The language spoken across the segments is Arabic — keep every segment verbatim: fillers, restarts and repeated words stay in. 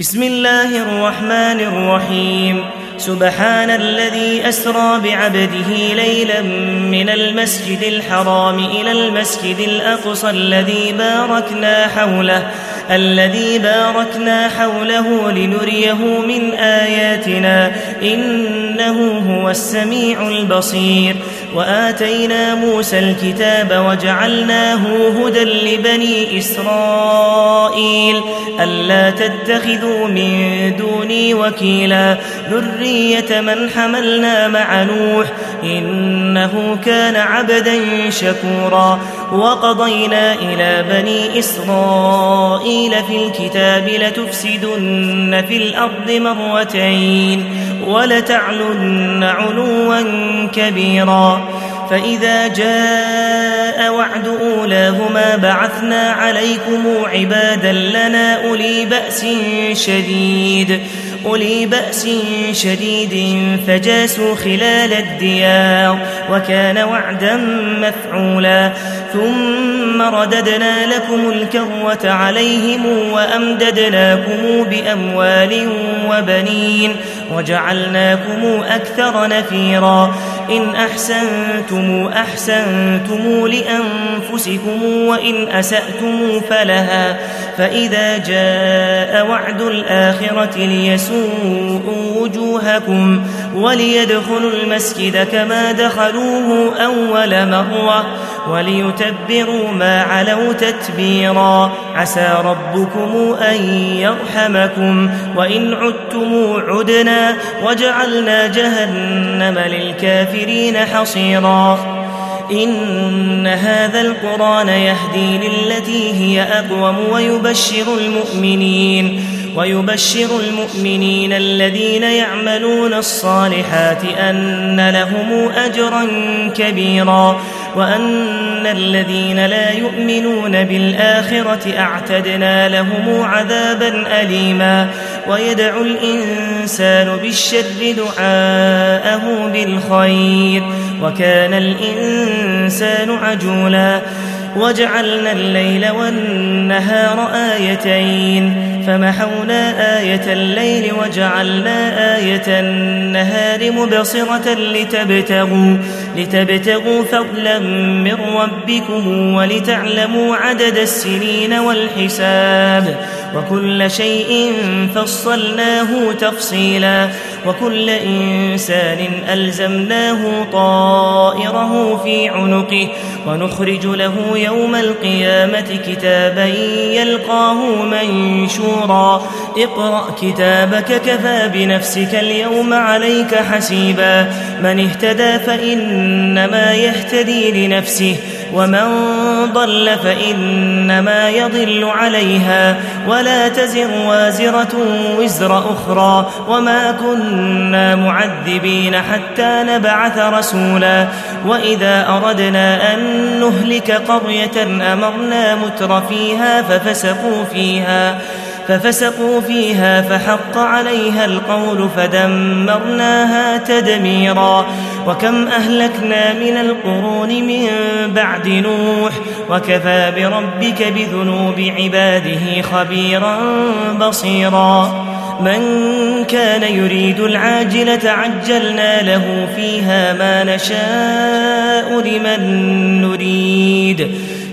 بسم الله الرحمن الرحيم. سبحان الذي أسرى بعبده ليلا من المسجد الحرام إلى المسجد الأقصى الذي باركنا حوله الذي باركنا حوله لنريه من آياتنا إنه هو السميع البصير. وآتينا موسى الكتاب وجعلناه هدى لبني إسرائيل ألا تتخذوا من دوني وكيلا ذرية من حملنا مع نوح إنه كان عبدا شكورا. وقضينا إلى بني إسرائيل في الكتاب لتفسدن في الأرض مرتين ولتعلن علوا كبيرا. فإذا جاء وعد أولاهما بعثنا عليكم عبادا لنا أولي بأس شديد أولي بأس شديد فجاسوا خلال الديار وكان وعدا مفعولا. ثم رددنا لكم الكرة عليهم وأمددناكم بأموال وبنين وجعلناكم أكثر نفيرا. إن أحسنتم أحسنتم لأنفسكم وإن أسأتم فلها. فإذا جاء وعد الآخرة ليسوءوا وجوهكم وليدخلوا المسجد كما دخلوه أول مرة وليتبروا ما علوا تتبيرا. عسى ربكم أن يرحمكم وإن عدتم عدنا وجعلنا جهنم للكافرين حصيرا. إن هذا القرآن يهدي للتي هي أقوم ويبشر المؤمنين ويبشر المؤمنين الذين يعملون الصالحات أن لهم أجرا كبيرا وأن الذين لا يؤمنون بالآخرة أعتدنا لهم عذابا أليما. ويدعو الإنسان بالشر دعاءه بالخير وكان الإنسان عجولا. وجعلنا الليل والنهار آيتين فمحونا آية الليل وجعلنا آية النهار مبصرة لتبتغوا, لتبتغوا فضلا من ربكم ولتعلموا عدد السنين والحساب وكل شيء فصلناه تفصيلا. وكل إنسان ألزمناه طائره في عنقه ونخرج له يوم القيامة كتابا يلقاه منشورا. اقرأ كتابك كفى بنفسك اليوم عليك حسيبا. من اهتدى فإنما يهتدي لنفسه ومن ضل فإنما يضل عليها ولا تزر وازرة وزر أخرى وما كنا معذبين حتى نبعث رسولا. وإذا أردنا أن نهلك قرية أمرنا متر فيها ففسقوا فيها ففسقوا فيها فحق عليها القول فدمرناها تدميرا. وكم أهلكنا من القرون من بعد نوح وكفى بربك بذنوب عباده خبيرا بصيرا. من كان يريد العاجلة عجلنا له فيها ما نشاء لمن نريد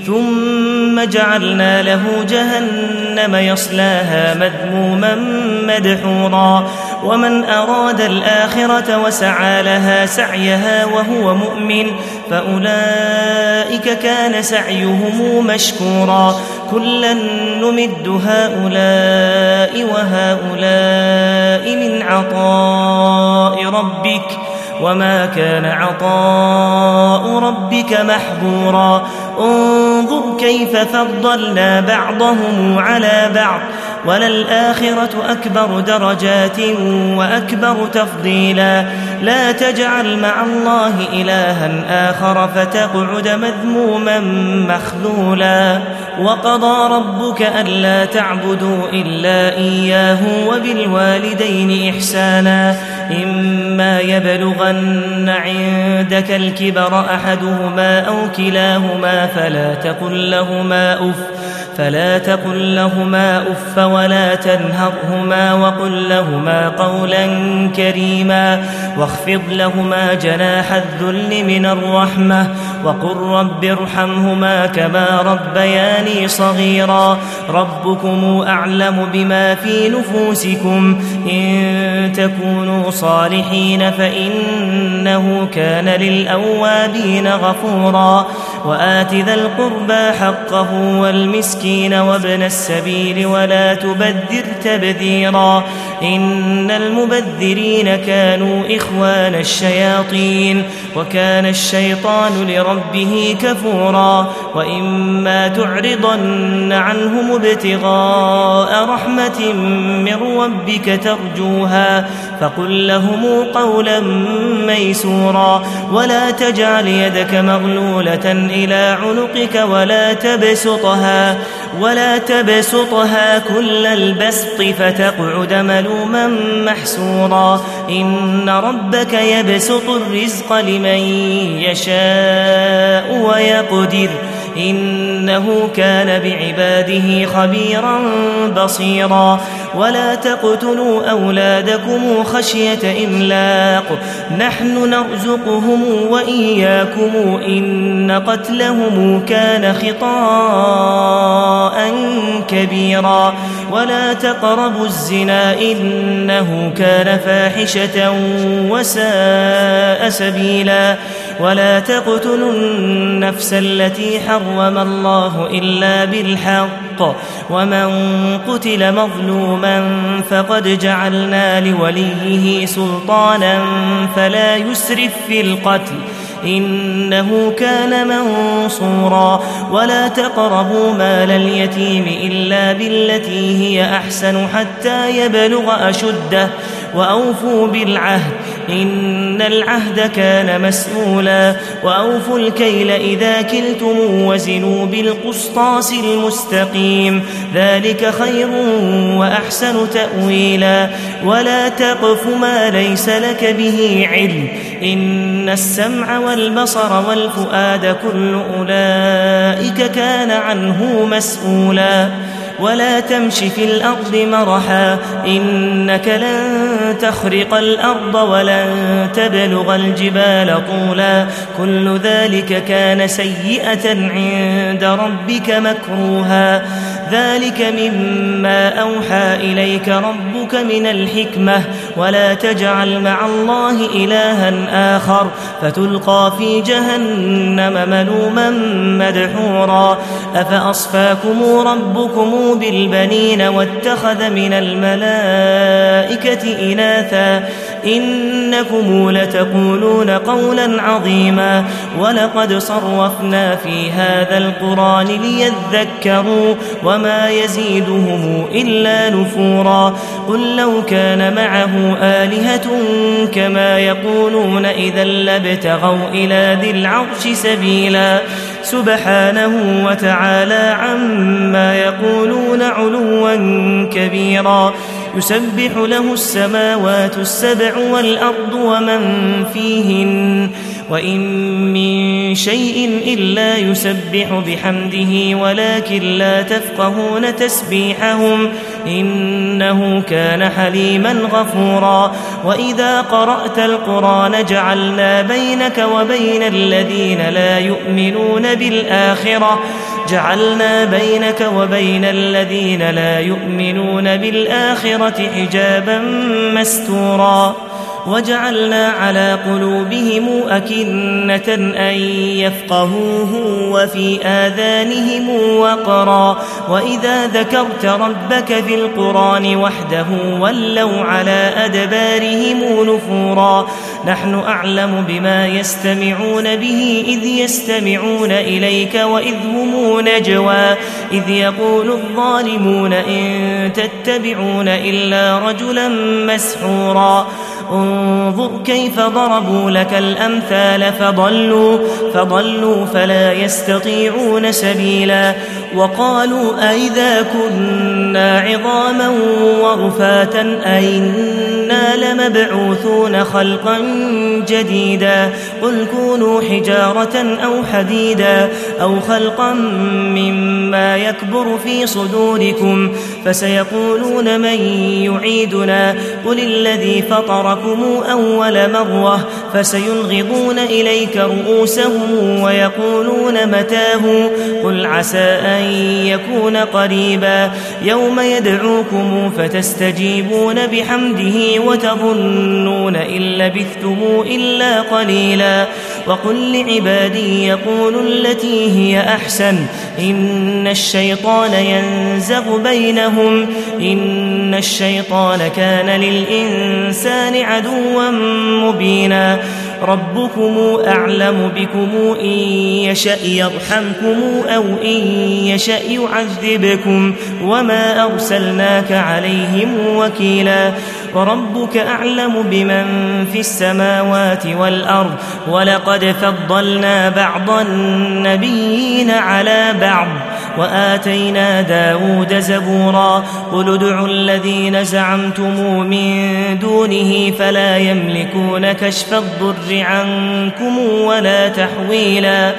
ثم جعلنا له جهنم يصلاها مذموما مدحورا. ومن أراد الآخرة وسعى لها سعيها وهو مؤمن فأولئك كان سعيهم مشكورا. كلا نمد هؤلاء وهؤلاء من عطاء ربك وما كان عطاء ربك محظورا. انظر كيف فضلنا بعضهم على بعض وللآخرة أكبر درجات وأكبر تفضيلا. لا تجعل مع الله إلها آخر فتقعد مذموما مخذولا. وقضى ربك ألا تعبدوا إلا إياه وبالوالدين إحسانا. إما يبلغن عندك الكبر أحدهما أو كلاهما فلا تقل لهما أف فلا تقل لهما أف ولا تنهرهما وقل لهما قولا كريما واخفض لهما جناح الذل من الرحمة وقل رب ارحمهما كما ربياني صغيرا ربكم أعلم بما في نفوسكم إن تكونوا صالحين فإنه كان للأوابين غفورا وآت ذا القربى حقه والمسكين وابن السبيل ولا تبذر تبذيرا إن المبذرين كانوا إخوان الشياطين وكان الشيطان لربه كفورا وإما تعرضن عنهم ابتغاء رحمة من ربك ترجوها فقل لهم قولا ميسورا ولا تجعل يدك مغلولة إلى عنقك ولا تبسطها ولا تبسطها كل البسط فتقعد ملوما محسورا إن ربك يبسط الرزق لمن يشاء ويقدر إنه كان بعباده خبيرا بصيرا ولا تقتلوا أولادكم خشية إملاق نحن نرزقهم وإياكم إن قتلهم كان خطاء كبيرا ولا تقربوا الزنا إنه كان فاحشة وساء سبيلا ولا تقتلوا النفس التي حرم الله إلا بالحق ومن قتل مظلوما فقد جعلنا لوليه سلطانا فلا يسرف في القتل إنه كان منصورا ولا تقربوا مال اليتيم إلا بالتي هي أحسن حتى يبلغ أشده وأوفوا بالعهد إن العهد كان مسؤولا وأوفوا الكيل إذا كلتم وزنوا بالقسطاس المستقيم ذلك خير وأحسن تأويلا ولا تقف ما ليس لك به علم إن السمع والبصر والفؤاد كل أولئك كان عنه مسؤولا ولا تمش في الأرض مرحا إنك لن تخرق الأرض ولن تبلغ الجبال طولا كل ذلك كان سيئة عند ربك مكروها ذلك مما أوحى إليك ربك من الحكمة ولا تجعل مع الله إلها آخر فتلقى في جهنم ملوما مدحورا أفأصفاكم ربكم بالبنين واتخذ من الملائكة إناثا إنكم لتقولون قولا عظيما ولقد صرفنا في هذا القرآن ليذكروا وما يزيدهم إلا نفورا قل لو كان معه آلهة كما يقولون إذا لابتغوا إلى ذي العرش سبيلا سبحانه وتعالى عما يقولون علوا كبيرا يسبح له السماوات السبع والأرض ومن فيهن وإن من شيء إلا يسبح بحمده ولكن لا تفقهون تسبيحهم إنه كان حليما غفورا وإذا قرأت القرآن جعلنا بينك وبين الذين لا يؤمنون بالآخرة جعلنا بينك وبين الذين لا يؤمنون بالآخرة حجابا مستورا وجعلنا على قلوبهم أكنة أن يفقهوه وفي آذانهم وقرا وإذا ذكرت ربك في القرآن وحده ولوا على أدبارهم نفورا نحن أعلم بما يستمعون به إذ يستمعون إليك وإذ هم نجوى إذ يقول الظالمون إن تتبعون إلا رجلا مسحورا انظر كيف ضربوا لك الأمثال فضلوا, فضلوا فلا يستطيعون سبيلا وقالوا أئذا كنا عظاما ورفاتا أئنا لمبعوثون خلقا جديدا قل كونوا حجارة أو حديدا أو خلقا مما يكبر في صدوركم فسيقولون من يعيدنا قل الذي فطركم أول مرة فسينغضون إليك رؤوسهم ويقولون متاه قل عسى أن يكون قريبا يوم يدعوكم فتستجيبون بحمده وتظنون إن لبثتم إلا قليلا وقل لعبادي يقولوا التي هي أحسن إن الشيطان ينزغ بينهم إن الشيطان كان للإنسان عدوا مبينا ربكم أعلم بكم إن يشأ يرحمكم أو إن يشأ يعذبكم وما أرسلناك عليهم وكيلا وربك أعلم بمن في السماوات والأرض ولقد فضلنا بعض النبيين على بعض وآتينا داود زبورا قل ادعوا الذين زعمتم من دونه فلا يملكون كشف الضر عنكم ولا تحويلا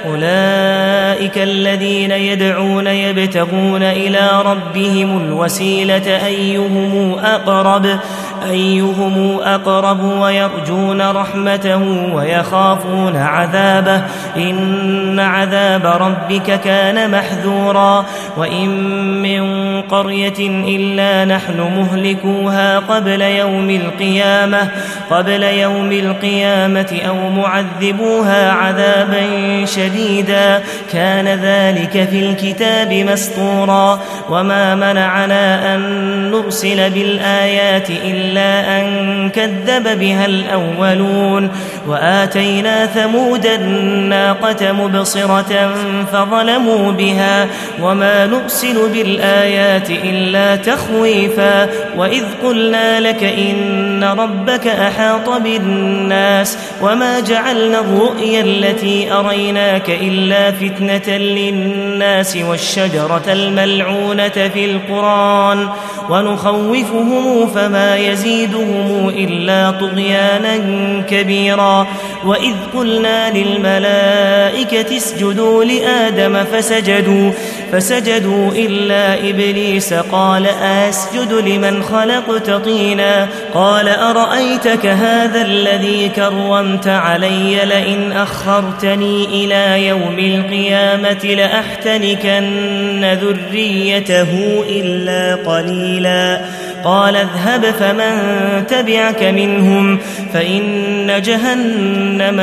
أولئك الذين يدعون يبتغون إلى ربهم الوسيلة أيهم أقرب أيهم أقرب ويرجون رحمته ويخافون عذابه إن عذاب ربك كان محذورا وإن من قرية إلا نحن مهلكوها قبل يوم القيامة قبل يوم القيامة أو معذبوها عذابا شديدا كان ذلك في الكتاب مسطورا وما منعنا أن نرسل بالآيات إلا إلا أن كذب بها الأولون وآتينا ثمود الناقة مبصرة فظلموا بها وما نرسل بالآيات إلا تخويفا وإذ قلنا لك إن ربك أحاط بالناس وما جعلنا الرؤيا التي أريناك إلا فتنة للناس والشجرة الملعونة في القرآن ونخوفهم فما يزيدهم إلا طغيانا كبيرا وإذ قلنا للملائكة اسجدوا لآدم فسجدوا فسجدوا إلا إبليس قال أسجد لمن خلقت طينا قال أرأيتك هذا الذي كرمت علي لئن أخرتني إلى يوم القيامة لأحتنكن ذريته إلا قليلا قال اذهب فمن تبعك منهم فإن جهنم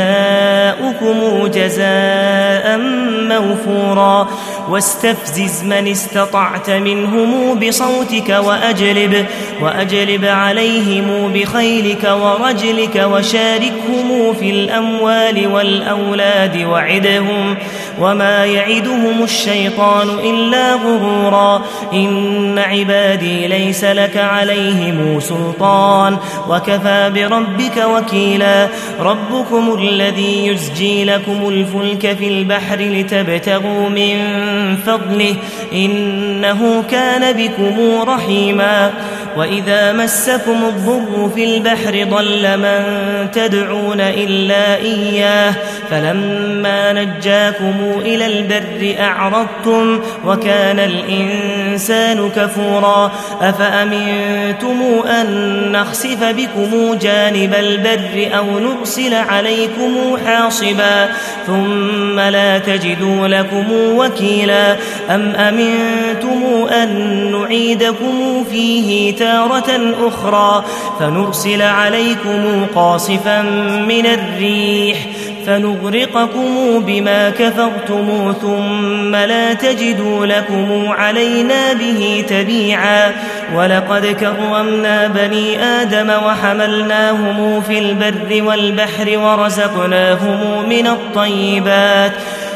جزاؤكم جزاء موفورا واستفزز من استطعت منهم بصوتك وأجلب, وأجلب عليهم بخيلك ورجلك وشاركهم في الأموال والأولاد وعدهم وما يعدهم الشيطان إلا غرورا إن عبادي ليس لك عليهم سلطان وكفى بربك وكيلا ربكم الذي يزجي لكم الفلك في البحر لتبتغوا من فضله إنه كان بكم رحيما وإذا مسكم الضر في البحر ضل من تدعون إلا إياه فلما نجاكم إلى البر أعرضتم وكان الإنسان كفورا أفأمنتم أن نخسف بكم جانب البر أو نرسل عليكم حاصبا ثم لا تجدوا لكم وكيلا أم أمنتم أن نعيدكم فيه تارة أخرى فنرسل عليكم قاصفا من الريح فنغرقكم بما كفرتم ثم لا تجدوا لكم علينا به تبيعا ولقد كرمنا بني آدم وحملناهم في البر والبحر ورزقناهم من الطيبات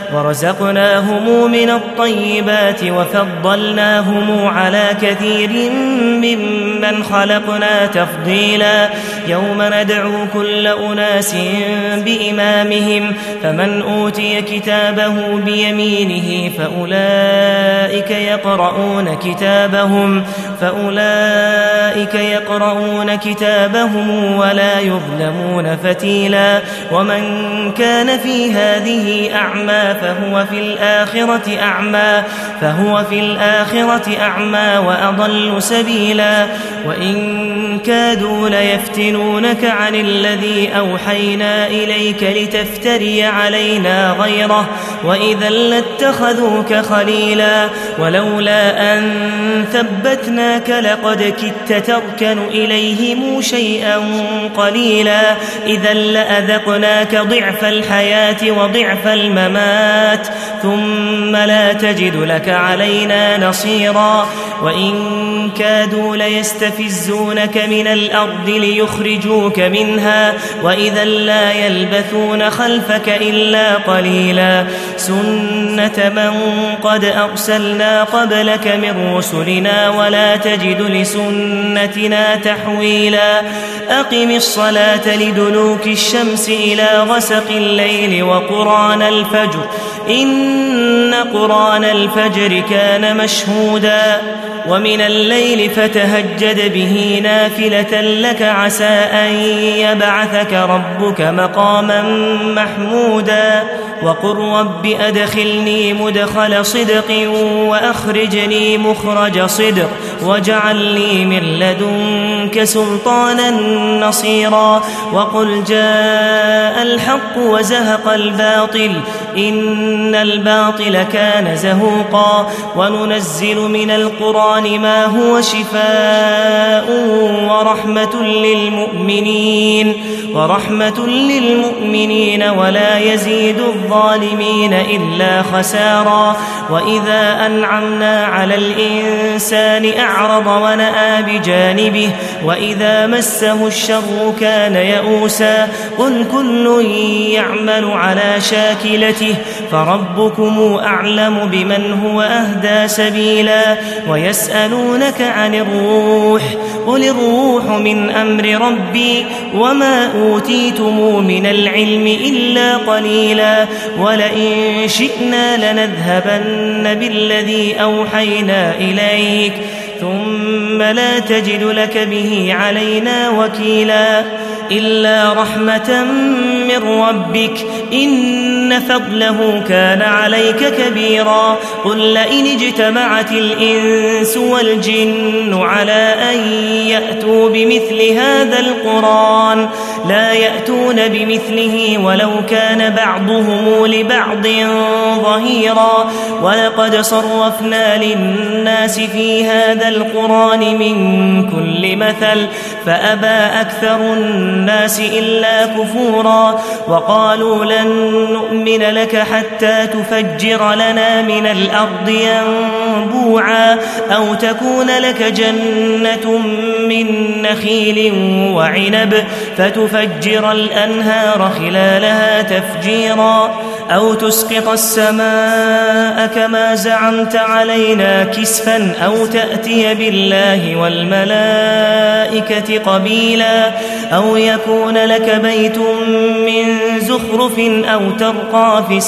ورزقناهم من الطيبات وفضلناهم على كثير ممن خلقنا تفضيلا يوم ندعو كل أناس بإمامهم فمن أوتي كتابه بيمينه فأولئك يقرؤون كتابهم فأولئك يقرؤون كتابهم ولا يظلمون فتيلا ومن كان في هذه أعمى فهو في الآخرة أعمى فهو في الآخرة أعمى وأضل سبيلا وإن كادوا ليفتنونك عن الذي أوحينا إليك لتفتري علينا غيره وإذا لاتخذوك خليلا ولولا أن ثبتناك لقد كدت تركن إليهم شيئا قليلا إذا لأذقناك ضعف الحياة وضعف الممات ثم لا تجد لك علينا نصيرا وإن كادوا ليستفزونك من الأرض ليخرجوك منها وإذا لا يلبثون خلفك إلا قليلا سنة من قد أرسلنا قبلك من رسلنا ولا تجد لسنتنا تحويلا أقم الصلاة لدلوك الشمس إلى غسق الليل وقرآن الفجر إن قرآن الفجر كان مشهودا ومن الليل فتهجد به نافلة لك عسى أن يبعثك ربك مقاما محمودا وقل رب أدخلني مدخل صدق وأخرجني مخرج صدق واجعل لي من لدنك سلطانا نصيرا وقل جاء الحق وزهق الباطل إن الباطل كان زهوقا وننزل من القرآن ما هو شفاء ورحمة للمؤمنين ورحمة للمؤمنين ولا يزيد الظالمين إلا خسارا وإذا أنعمنا على الإنسان أعرض ونأى بجانبه وإذا مسه الشر كان يئوسا قل كل يعمل على شاكلته فربكم أعلم بمن هو أهدى سبيلا ويسألونك عن الروح قل الروح من أمر ربي وما أوتيتم من العلم إلا قليلا ولئن شئنا لنذهبن بالذي أوحينا إليك ثم لا تجد لك به علينا وكيلا إلا رحمة من ربك إن فضله كان عليك كبيرا قل لئن اجتمعت الإنس والجن على أن يأتوا بمثل هذا القرآن لا يأتون بمثله ولو كان بعضهم لبعض ظهيرا ولقد صرفنا للناس في هذا القرآن من كل مثل فأبى أكثر الناس إلا كفورا وقالوا لن نؤمن لك حتى تفجر لنا من الأرض ينبوعا أو تكون لك جنة من نخيل وعنب فتفجر الأنهار خلالها تفجيرا أو تسقط السماء كما زعمت علينا كسفا أو تأتي بالله والملائكة قبيلا أو يكون لك بيت من زخرف أو ترقى في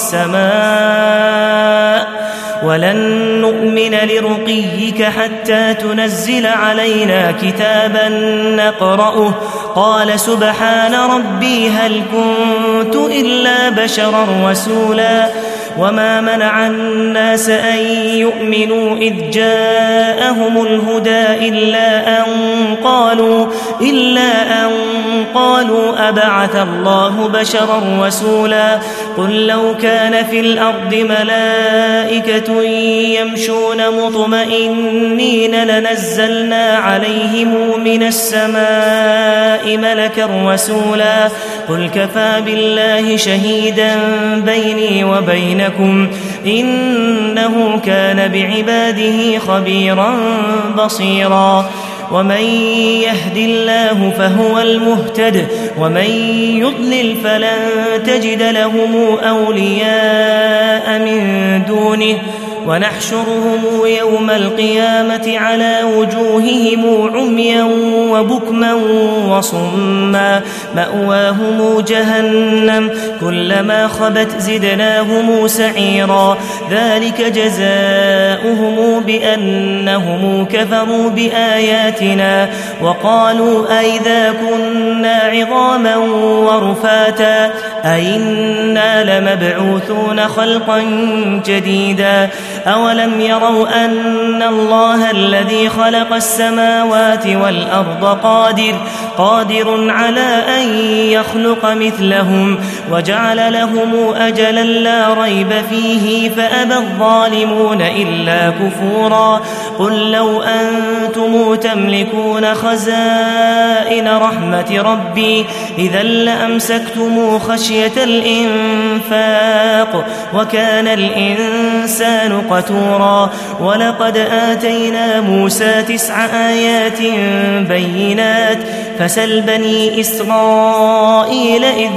السماء ولن نؤمن لرقيك حتى تنزل علينا كتابا نقرأه قال سبحان ربي هل كنت إلا بشرا رسولا وما منع الناس أن يؤمنوا إذ جاءهم الهدى إلا أن قالوا إلا أن قالوا أبعث الله بشرا رسولا قل لو كان في الأرض ملائكة يمشون مطمئنين لنزلنا عليهم من السماء ملكا رسولا قل كفى بالله شهيدا بيني وبينكم إنه كان بعباده خبيرا بصيرا ومن يهد الله فهو المهتد ومن يضلل فلن تجد لهم أولياء من دونه ونحشرهم يوم القيامة على وجوههم عميا وبكما وصما مأواهم جهنم كلما خبت زدناهم سعيرا ذلك جزاؤهم بأنهم كفروا بآياتنا وقالوا أئذا كنا عظاما ورفاتا أئنا لمبعوثون خلقا جديدا أولم يروا أن الله الذي خلق السماوات والأرض قادر قادر على أن يخلق مثلهم وجعل لهم أجلا لا ريب فيه فأبى الظالمون إلا كفورا قل لو أنتم تملكون خزائن رحمة ربي إذا لأمسكتم خشية الإنفاق وكان الإنسان قتورا ولقد آتينا موسى تسع آيات بينات فسل بني إسرائيل إذ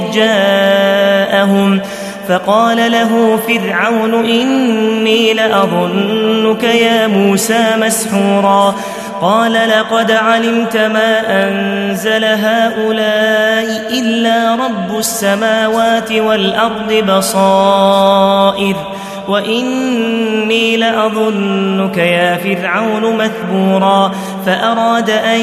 جاءهم فقال له فرعون إني لأظنك يا موسى مسحورا قال لقد علمت ما أنزل هؤلاء إلا رب السماوات والأرض بصائر وإني لأظنك يا فرعون مثبورا فأراد أن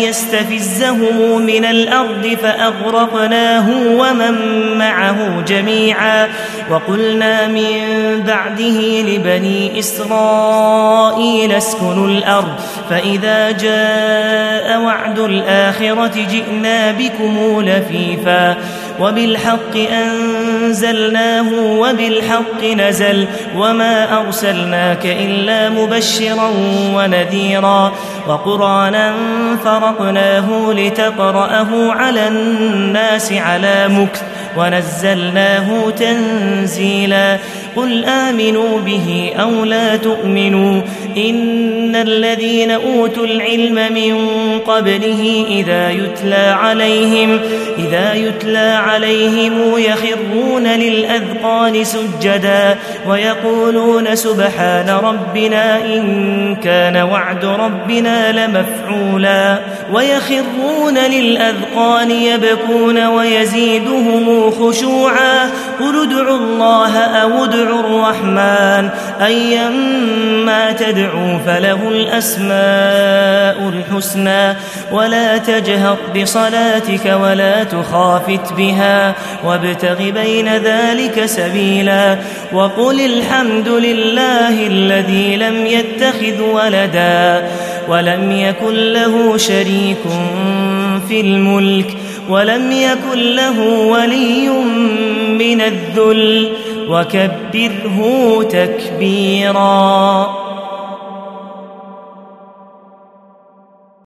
يستفزهم من الأرض فأغرقناه ومن معه جميعا وقلنا من بعده لبني إسرائيل اسكنوا الأرض فإذا جاء وعد الآخرة جئنا بكم لفيفا وبالحق أنزلناه وبالحق نزل وما أرسلناك إلا مبشرا ونذيرا وقرآنا فرقناه لتقرأه على الناس على مكث ونزلناه تنزيلا قل آمنوا به أو لا تؤمنوا إن الذين أوتوا العلم من قبله إذا يتلى عليهم إذا يتلى عليهم يخرون للأذقان سجدا ويقولون سبحان ربنا إن كان وعد ربنا لمفعولا ويخرون للأذقان يبكون ويزيدهم خشوعا قل ادعوا الله أو ادعوا الرحمن أيما تدعوا فله الأسماء الحسنى ولا تجهر بصلاتك ولا تخافت بها وابتغ بين ذلك سبيلا وقل الحمد لله الذي لم يتخذ ولدا ولم يكن له شريك في الملك ولم يكن له ولي من الذل وكبره تكبيرا.